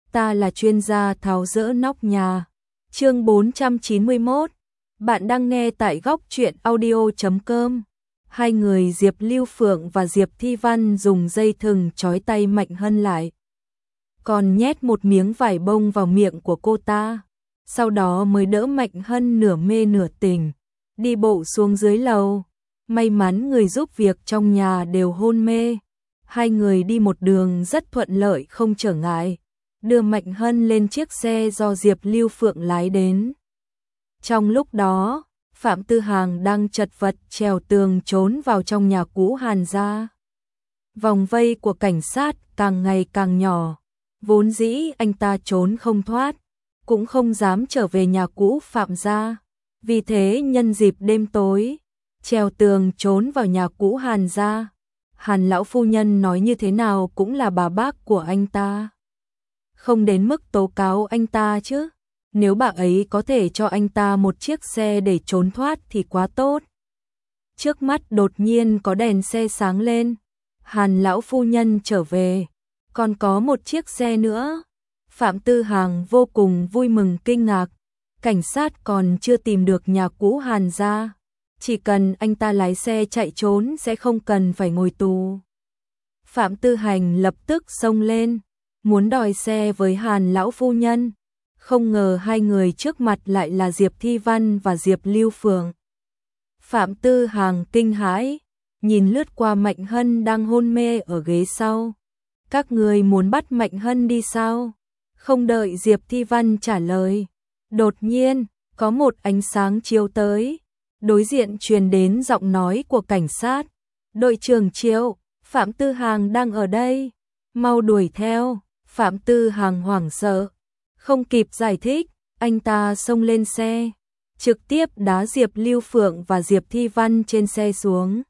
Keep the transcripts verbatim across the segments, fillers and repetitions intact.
ta là chuyên gia tháo dỡ nóc nhà. Chương bốn trăm chín mươi mốt. Bạn đang nghe tại góc truyện audio chấm com. Hai người Diệp Lưu Phượng và Diệp Thi Văn dùng dây thừng trói tay Mạnh Hân lại, còn nhét một miếng vải bông vào miệng của cô ta. Sau đó mới đỡ Mạnh Hân nửa mê nửa tỉnh, đi bộ xuống dưới lầu. May mắn người giúp việc trong nhà đều hôn mê. Hai người đi một đường rất thuận lợi không trở ngại, đưa Mạnh Hân lên chiếc xe do Diệp Lưu Phượng lái đến. Trong lúc đó, Phạm Tư Hàng đang chật vật trèo tường trốn vào trong nhà cũ Hàn gia. Vòng vây của cảnh sát càng ngày càng nhỏ, vốn dĩ anh ta trốn không thoát, cũng không dám trở về nhà cũ Phạm gia. Vì thế nhân dịp đêm tối, trèo tường trốn vào nhà cũ Hàn gia. Hàn lão phu nhân nói như thế nào cũng là bà bác của anh ta, không đến mức tố cáo anh ta chứ. Nếu bà ấy có thể cho anh ta một chiếc xe để trốn thoát thì quá tốt. Trước mắt đột nhiên có đèn xe sáng lên. Hàn lão phu nhân trở về, còn có một chiếc xe nữa. Phạm Tư Hàng vô cùng vui mừng kinh ngạc. Cảnh sát còn chưa tìm được nhà cũ Hàn gia, chỉ cần anh ta lái xe chạy trốn sẽ không cần phải ngồi tù. Phạm Tư Hành lập tức xông lên, muốn đòi xe với Hàn lão phu nhân. Không ngờ hai người trước mặt lại là Diệp Thi Văn và Diệp Lưu Phượng. Phạm Tư Hàng kinh hãi, nhìn lướt qua Mạnh Hân đang hôn mê ở ghế sau. Các người muốn bắt Mạnh Hân đi sao? Không đợi Diệp Thi Văn trả lời, đột nhiên có một ánh sáng chiếu tới. Đối diện truyền đến giọng nói của cảnh sát. Đội trưởng Triệu, Phạm Tư Hàng đang ở đây, mau đuổi theo. Phạm Tư Hàng hoảng sợ, không kịp giải thích, anh ta xông lên xe, trực tiếp đá Diệp Lưu Phượng và Diệp Thi Văn trên xe xuống.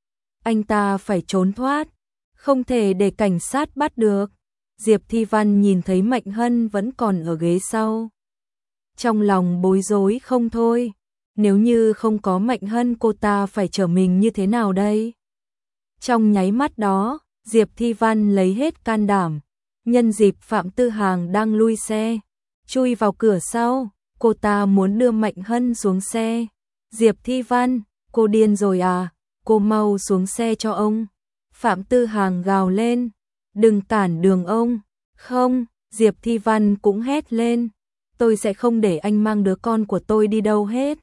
Anh ta phải trốn thoát, không thể để cảnh sát bắt được. Diệp Thi Văn nhìn thấy Mạnh Hân vẫn còn ở ghế sau, trong lòng bối rối không thôi. Nếu như không có Mạnh Hân cô ta phải trở mình như thế nào đây? Trong nháy mắt đó, Diệp Thi Văn lấy hết can đảm, nhân dịp Phạm Tư Hàng đang lui xe, chui vào cửa sau. Cô ta muốn đưa Mạnh Hân xuống xe. Diệp Thi Văn, cô điên rồi à? Cô mau xuống xe cho ông. Phạm Tư Hàng gào lên, đừng cản đường ông. Không, Diệp Thi Văn cũng hét lên, tôi sẽ không để anh mang đứa con của tôi đi đâu hết.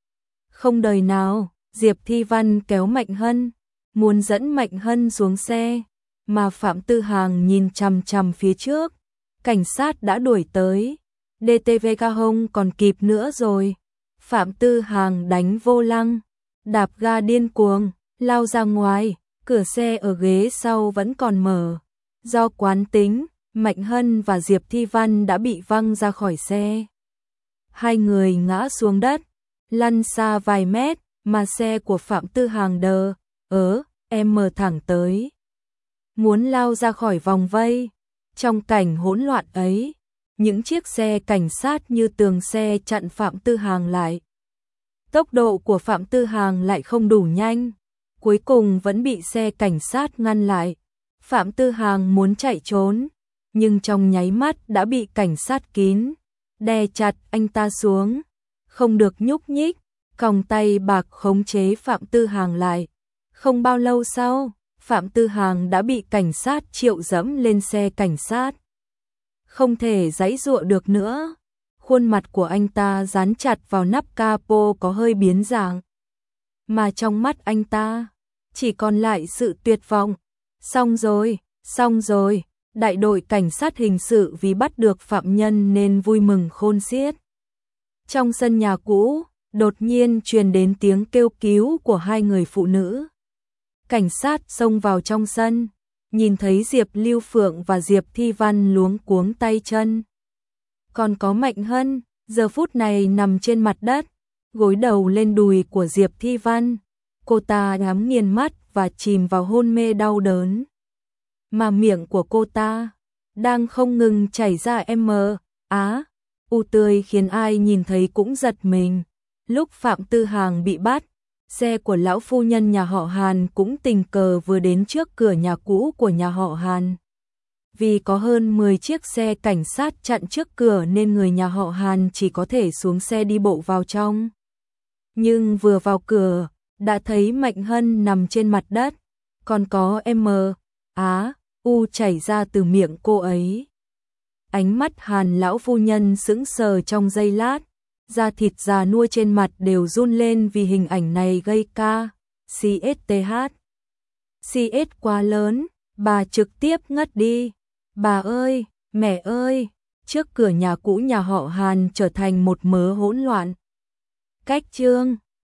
Không đời nào. Diệp Thi Văn kéo Mạnh Hân, muốn dẫn Mạnh Hân xuống xe, mà Phạm Tư Hàng nhìn chằm chằm phía trước. Cảnh sát đã đuổi tới, đê tê vê ca hông còn kịp nữa rồi. Phạm Tư Hàng đánh vô lăng, đạp ga điên cuồng, lao ra ngoài. Cửa xe ở ghế sau vẫn còn mở. Do quán tính, Mạnh Hân và Diệp Thi Văn đã bị văng ra khỏi xe. Hai người ngã xuống đất, lăn xa vài mét, mà xe của Phạm Tư Hàng đờ ớ em mở thẳng tới, muốn lao ra khỏi vòng vây. Trong cảnh hỗn loạn ấy, những chiếc xe cảnh sát như tường xe chặn Phạm Tư Hàng lại. Tốc độ của Phạm Tư Hàng lại không đủ nhanh, cuối cùng vẫn bị xe cảnh sát ngăn lại. Phạm Tư Hàng muốn chạy trốn, nhưng trong nháy mắt đã bị cảnh sát kín đè chặt anh ta xuống, không được nhúc nhích, còng tay bạc khống chế Phạm Tư Hàng lại. Không bao lâu sau, Phạm Tư Hàng đã bị cảnh sát triệu dẫm lên xe cảnh sát, không thể giãy giụa được nữa. Khuôn mặt của anh ta dán chặt vào nắp capo có hơi biến dạng, mà trong mắt anh ta chỉ còn lại sự tuyệt vọng. Xong rồi, xong rồi. Đại đội cảnh sát hình sự vì bắt được phạm nhân nên vui mừng khôn xiết. Trong sân nhà cũ, đột nhiên truyền đến tiếng kêu cứu của hai người phụ nữ. Cảnh sát xông vào trong sân, nhìn thấy Diệp Lưu Phượng và Diệp Thi Văn luống cuống tay chân. Còn có Mạnh Hân, giờ phút này nằm trên mặt đất, gối đầu lên đùi của Diệp Thi Văn. Cô ta nhắm nghiền mắt và chìm vào hôn mê đau đớn. Mà miệng của cô ta đang không ngừng chảy ra em á u tươi khiến ai nhìn thấy cũng giật mình. Lúc Phạm Tư Hàng bị bắt, xe của lão phu nhân nhà họ Hàn cũng tình cờ vừa đến trước cửa nhà cũ của nhà họ Hàn. Vì có hơn mười chiếc xe cảnh sát chặn trước cửa nên người nhà họ Hàn chỉ có thể xuống xe đi bộ vào trong. Nhưng vừa vào cửa, đã thấy Mạnh Hân nằm trên mặt đất, còn có M, Á, U chảy ra từ miệng cô ấy. Ánh mắt Hàn lão phu nhân sững sờ trong giây lát, da thịt già nua trên mặt đều run lên vì hình ảnh này gây ca, xê ét tê hát. xê ét quá lớn, bà trực tiếp ngất đi. Bà ơi, mẹ ơi, trước cửa nhà cũ nhà họ Hàn trở thành một mớ hỗn loạn. Cách chương